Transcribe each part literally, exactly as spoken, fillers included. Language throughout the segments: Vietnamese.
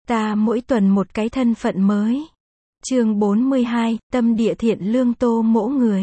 Ta mỗi tuần một cái thân phận mới. Chương bốn mươi hai, tâm địa thiện lương Tô Mỗ người.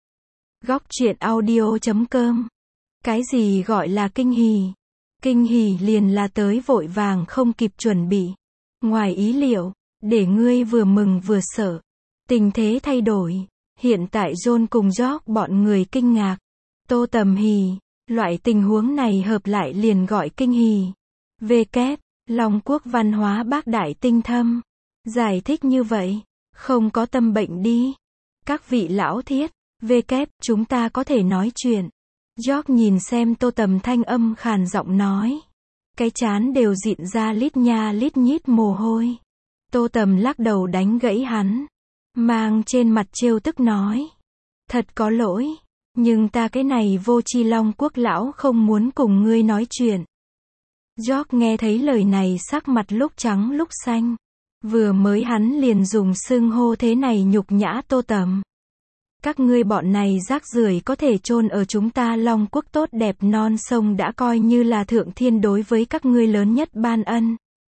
Góc truyện audio chấm com. Cái gì gọi là kinh hỉ? Kinh hỉ liền là tới vội vàng không kịp chuẩn bị. Ngoài ý liệu, để ngươi vừa mừng vừa sợ. Tình thế thay đổi. Hiện tại John cùng George bọn người kinh ngạc. Tô Tầm hỉ. Loại tình huống này hợp lại liền gọi kinh hỉ. Về kép, Long Quốc văn hóa bác đại tinh thâm. Giải thích như vậy, không có tâm bệnh đi. Các vị lão thiết, về kép, chúng ta có thể nói chuyện. George nhìn xem Tô Tầm thanh âm khàn giọng nói. Cái chán đều dịn ra lít nha lít nhít mồ hôi. Tô Tầm lắc đầu đánh gãy hắn. Mang trên mặt trêu tức nói. Thật có lỗi, nhưng ta cái này vô tri Long Quốc lão không muốn cùng ngươi nói chuyện. George nghe thấy lời này sắc mặt lúc trắng lúc xanh. Vừa mới hắn liền dùng xưng hô thế này nhục nhã Tô Tầm. Các ngươi bọn này rác rưởi có thể chôn ở chúng ta Long Quốc tốt đẹp non sông đã coi như là thượng thiên đối với các ngươi lớn nhất ban ân.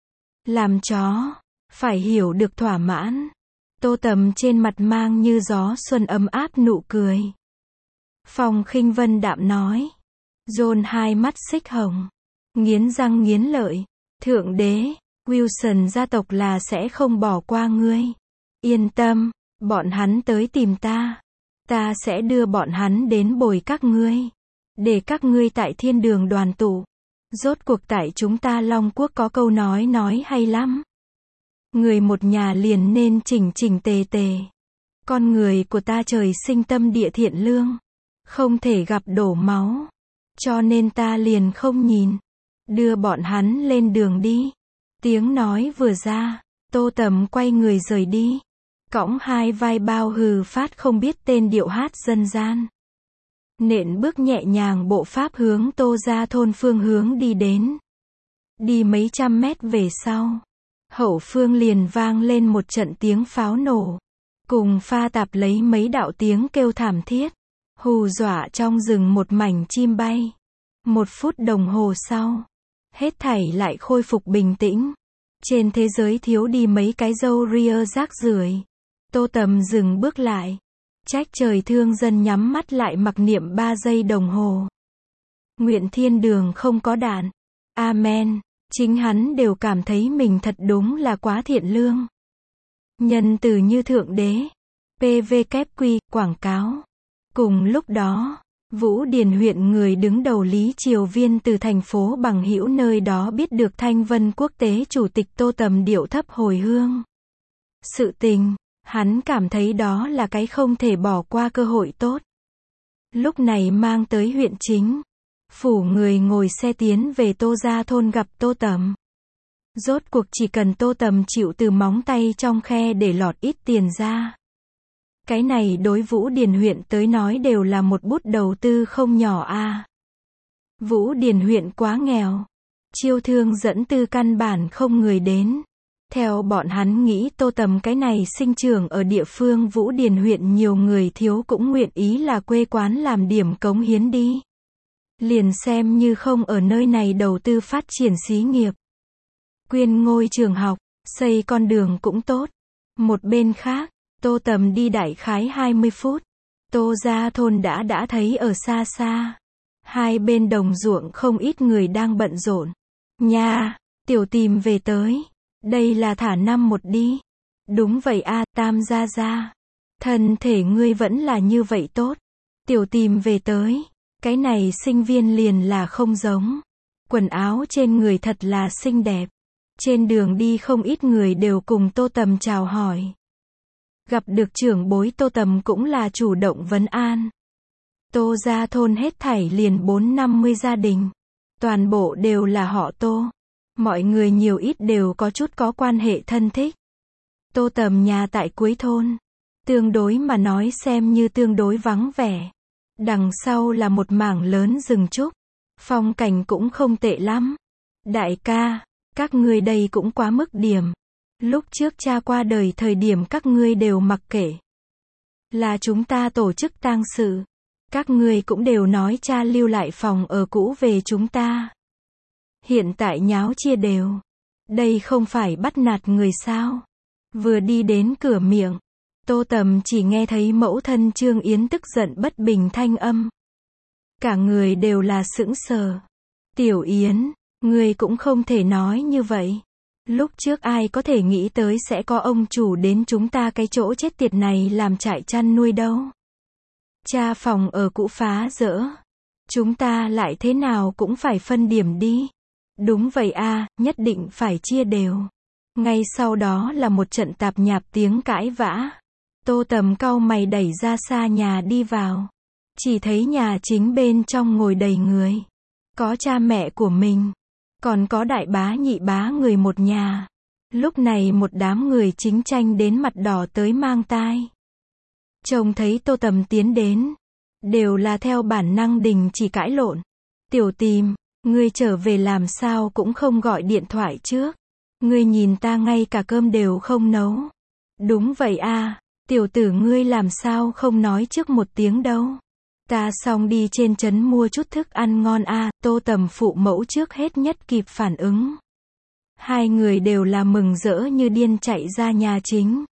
Làm chó, phải hiểu được thỏa mãn. Tô Tầm trên mặt mang như gió xuân ấm áp nụ cười. Phong Khinh Vân đạm nói. John hai mắt xích hồng. Nghiến răng nghiến lợi. Thượng đế, Wilson gia tộc là sẽ không bỏ qua ngươi. Yên tâm, bọn hắn tới tìm ta. Ta sẽ đưa bọn hắn đến bồi các ngươi. Để các ngươi tại thiên đường đoàn tụ. Rốt cuộc tại chúng ta Long Quốc có câu nói nói hay lắm. Người một nhà liền nên chỉnh chỉnh tề tề. Con người của ta trời sinh tâm địa thiện lương. Không thể gặp đổ máu. Cho nên ta liền không nhìn. Đưa bọn hắn lên đường đi. Tiếng nói vừa ra, Tô Tầm quay người rời đi. Cõng hai vai bao hừ phát không biết tên điệu hát dân gian. Nện bước nhẹ nhàng bộ pháp hướng Tô gia thôn phương hướng đi đến. Đi mấy trăm mét về sau. Hậu phương liền vang lên một trận tiếng pháo nổ. Cùng pha tạp lấy mấy đạo tiếng kêu thảm thiết. Hù dọa trong rừng một mảnh chim bay. Một phút đồng hồ sau. Hết thảy lại khôi phục bình tĩnh. Trên thế giới thiếu đi mấy cái râu ria rác rưởi. Tô Tầm dừng bước lại. Trách trời thương dân nhắm mắt lại mặc niệm ba giây đồng hồ. Nguyện thiên đường không có đạn. Amen. Chính hắn đều cảm thấy mình thật đúng là quá thiện lương. Nhân từ như thượng đế. pê vê kép quy, quảng cáo. Cùng lúc đó, Vũ Điền huyện người đứng đầu Lý Triều Viên từ thành phố Bằng Hữu nơi đó biết được Thanh Vân Quốc tế chủ tịch Tô Tầm điệu thấp hồi hương. Sự tình, hắn cảm thấy đó là cái không thể bỏ qua cơ hội tốt. Lúc này mang tới huyện chính. Phủ người ngồi xe tiến về Tô gia thôn gặp Tô Tầm. Rốt cuộc chỉ cần Tô Tầm chịu từ móng tay trong khe để lọt ít tiền ra. Cái này đối Vũ Điền huyện tới nói đều là một bút đầu tư không nhỏ a. À. Vũ Điền huyện quá nghèo. Chiêu thương dẫn tư căn bản không người đến. Theo bọn hắn nghĩ Tô Tầm cái này sinh trưởng ở địa phương Vũ Điền huyện nhiều người thiếu cũng nguyện ý là quê quán làm điểm cống hiến đi. Liền xem như không ở nơi này đầu tư phát triển xí nghiệp. Quyên ngôi trường học, xây con đường cũng tốt. Một bên khác, Tô Tầm đi đại khái hai mươi phút. Tô gia thôn đã đã thấy ở xa xa. Hai bên đồng ruộng không ít người đang bận rộn. Nha, tiểu tìm về tới. Đây là thả năm một đi. Đúng vậy a, Tam gia gia. Thân thể ngươi vẫn là như vậy tốt. Tiểu tìm về tới. Cái này sinh viên liền là không giống. Quần áo trên người thật là xinh đẹp. Trên đường đi không ít người đều cùng Tô Tầm chào hỏi. Gặp được trưởng bối Tô Tầm cũng là chủ động vấn an. Tô gia thôn hết thảy liền bốn năm mươi gia đình. Toàn bộ đều là họ Tô. Mọi người nhiều ít đều có chút có quan hệ thân thích. Tô Tầm nhà tại cuối thôn. Tương đối mà nói xem như tương đối vắng vẻ. Đằng sau là một mảng lớn rừng trúc. Phong cảnh cũng không tệ lắm. Đại ca, các ngươi đây cũng quá mức điểm. Lúc trước cha qua đời thời điểm các ngươi đều mặc kệ. Là chúng ta tổ chức tang sự. Các ngươi cũng đều nói cha lưu lại phòng ở cũ về chúng ta. Hiện tại nháo chia đều. Đây không phải bắt nạt người sao? Vừa đi đến cửa miệng, Tô Tầm chỉ nghe thấy mẫu thân Trương Yến tức giận bất bình thanh âm. Cả người đều là sững sờ. Tiểu Yến, ngươi cũng không thể nói như vậy. Lúc trước ai có thể nghĩ tới sẽ có ông chủ đến chúng ta cái chỗ chết tiệt này làm trại chăn nuôi đâu. Cha phòng ở cũ phá dỡ. Chúng ta lại thế nào cũng phải phân điểm đi. Đúng vậy a, nhất định phải chia đều. Ngay sau đó là một trận tạp nhạp tiếng cãi vã. Tô Tầm cau mày đẩy ra xa nhà đi vào. Chỉ thấy nhà chính bên trong ngồi đầy người. Có cha mẹ của mình. Còn có đại bá nhị bá người một nhà. Lúc này một đám người chính tranh đến mặt đỏ tới mang tai. Trông thấy Tô Tầm tiến đến. Đều là theo bản năng đình chỉ cãi lộn. Tiểu Tìm, ngươi trở về làm sao cũng không gọi điện thoại trước. Ngươi nhìn ta ngay cả cơm đều không nấu. Đúng vậy a, tiểu tử ngươi làm sao không nói trước một tiếng đâu. Ta xong đi trên trấn mua chút thức ăn ngon a. Tô Tầm phụ mẫu trước hết nhất kịp phản ứng. Hai người đều là mừng rỡ như điên chạy ra nhà chính.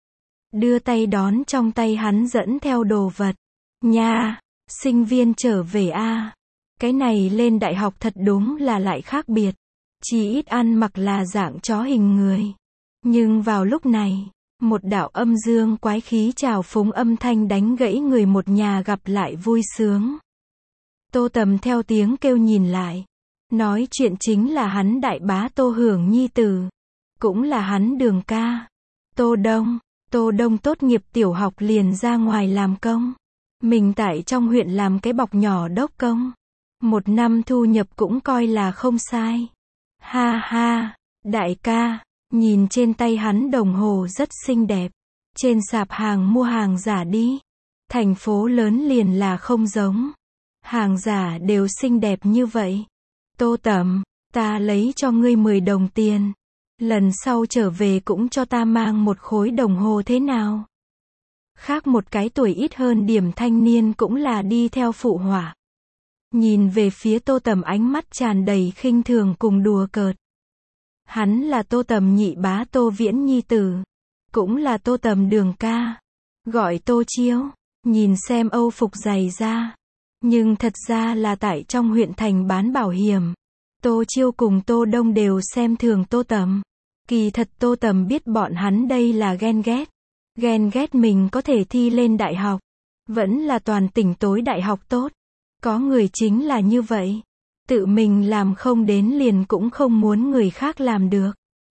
Đưa tay đón trong tay hắn dẫn theo đồ vật. Nha, sinh viên trở về a. Cái này lên đại học thật đúng là lại khác biệt. Chỉ ít ăn mặc là dạng chó hình người. Nhưng vào lúc này, một đạo âm dương quái khí trào phúng âm thanh đánh gãy người một nhà gặp lại vui sướng. Tô Tầm theo tiếng kêu nhìn lại. Nói chuyện chính là hắn đại bá Tô Hưởng nhi tử. Cũng là hắn Đường ca. Tô Đông. Tô Đông tốt nghiệp tiểu học liền ra ngoài làm công. Mình tại trong huyện làm cái bọc nhỏ đốc công. Một năm thu nhập cũng coi là không sai. Ha ha, đại ca, nhìn trên tay hắn đồng hồ rất xinh đẹp. Trên sạp hàng mua hàng giả đi. Thành phố lớn liền là không giống. Hàng giả đều xinh đẹp như vậy. Tô Tầm, ta lấy cho ngươi mười đồng tiền. Lần sau trở về cũng cho ta mang một khối đồng hồ thế nào? Khác một cái tuổi ít hơn điểm thanh niên cũng là đi theo phụ họa. Nhìn về phía Tô Tầm ánh mắt tràn đầy khinh thường cùng đùa cợt. Hắn là Tô Tầm nhị bá Tô Viễn nhi tử. Cũng là Tô Tầm Đường ca. Gọi Tô Chiêu. Nhìn xem âu phục giày da. Nhưng thật ra là tại trong huyện thành bán bảo hiểm. Tô Chiêu cùng Tô Đông đều xem thường Tô Tầm. Kỳ thật Tô Tầm biết bọn hắn đây là ghen ghét. Ghen ghét mình có thể thi lên đại học. Vẫn là toàn tỉnh tối đại học tốt. Có người chính là như vậy. Tự mình làm không đến liền cũng không muốn người khác làm được.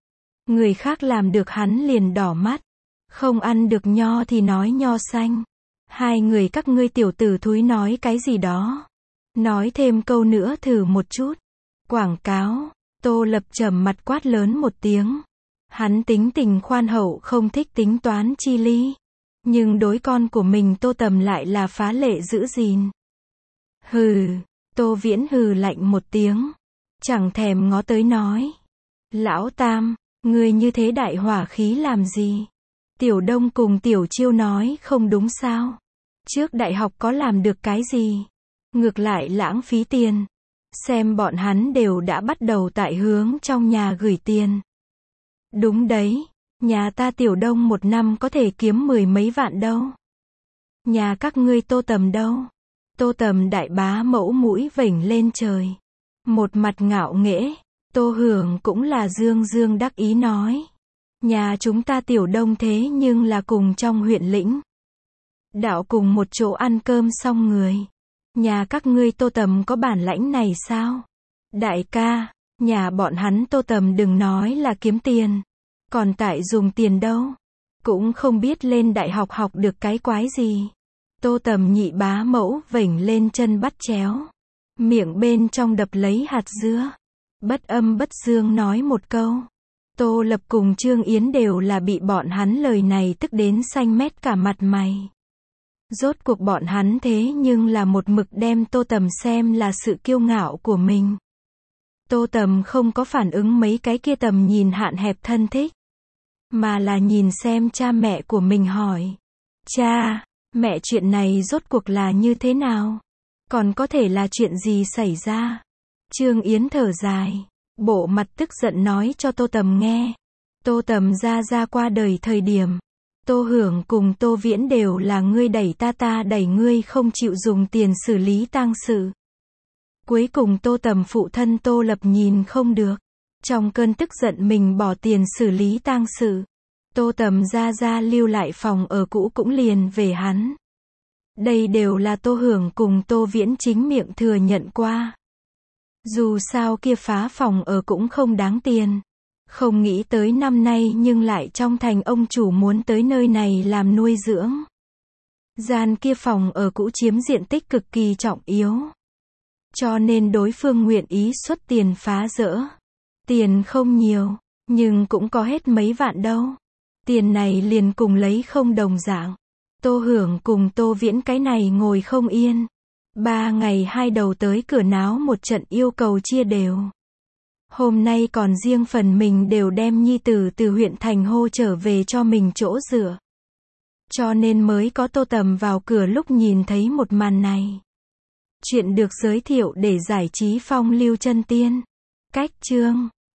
Người khác làm được hắn liền đỏ mắt. Không ăn được nho thì nói nho xanh. Hai người các ngươi tiểu tử thúi nói cái gì đó. Nói thêm câu nữa thử một chút. Quảng cáo. Tô Lập trầm mặt quát lớn một tiếng. Hắn tính tình khoan hậu không thích tính toán chi ly. Nhưng đối con của mình Tô Tầm lại là phá lệ giữ gìn. Hừ. Tô Viễn hừ lạnh một tiếng. Chẳng thèm ngó tới nói. Lão Tam, ngươi như thế đại hỏa khí làm gì? Tiểu Đông cùng Tiểu Chiêu nói không đúng sao? Trước đại học có làm được cái gì? Ngược lại lãng phí tiền. Xem bọn hắn đều đã bắt đầu tại hướng trong nhà gửi tiền. Đúng đấy, nhà ta Tiểu Đông một năm có thể kiếm mười mấy vạn đâu. Nhà các ngươi Tô Tầm đâu? Tô Tầm đại bá mẫu mũi vểnh lên trời. Một mặt ngạo nghễ. Tô Hưởng cũng là dương dương đắc ý nói. Nhà chúng ta Tiểu Đông thế nhưng là cùng trong huyện lĩnh. Đạo cùng một chỗ ăn cơm xong người. Nhà các ngươi Tô Tầm có bản lãnh này sao? Đại ca, nhà bọn hắn Tô Tầm đừng nói là kiếm tiền. Còn tại dùng tiền đâu. Cũng không biết lên đại học học được cái quái gì. Tô Tầm nhị bá mẫu vểnh lên chân bắt chéo. Miệng bên trong đập lấy hạt dưa. Bất âm bất dương nói một câu. Tô Lập cùng Trương Yến đều là bị bọn hắn lời này tức đến xanh mét cả mặt mày. Rốt cuộc bọn hắn thế nhưng là một mực đem Tô Tầm xem là sự kiêu ngạo của mình. Tô Tầm không có phản ứng mấy cái kia tầm nhìn hạn hẹp thân thích. Mà là nhìn xem cha mẹ của mình hỏi. Cha, mẹ chuyện này rốt cuộc là như thế nào? Còn có thể là chuyện gì xảy ra? Trương Yến thở dài. bộ mặt tức giận nói cho Tô Tầm nghe. Tô Tầm ra ra qua đời thời điểm, Tô Hưởng cùng Tô Viễn đều là ngươi đẩy ta ta đẩy ngươi không chịu dùng tiền xử lý tang sự. Cuối cùng Tô Tầm phụ thân Tô Lập nhìn không được. Trong cơn tức giận mình bỏ tiền xử lý tang sự. Tô Tầm ra ra lưu lại phòng ở cũ cũng liền về hắn. Đây đều là Tô Hưởng cùng Tô Viễn chính miệng thừa nhận qua. Dù sao kia phá phòng ở cũng không đáng tiền. Không nghĩ tới năm nay nhưng lại trong thành ông chủ muốn tới nơi này làm nuôi dưỡng. Gian kia phòng ở cũ chiếm diện tích cực kỳ trọng yếu. Cho nên đối phương nguyện ý xuất tiền phá rỡ. Tiền không nhiều, nhưng cũng có hết mấy vạn đâu. Tiền này liền cùng lấy không đồng dạng. Tô Hưởng cùng Tô Viễn cái này ngồi không yên. Ba ngày hai đầu tới cửa náo một trận yêu cầu chia đều. Hôm nay còn riêng phần mình đều đem nhi tử từ huyện thành hô trở về cho mình chỗ dựa. Cho nên mới có Tô Tầm vào cửa lúc nhìn thấy một màn này. Chuyện được giới thiệu để giải trí phong lưu chân tiên. Cách chương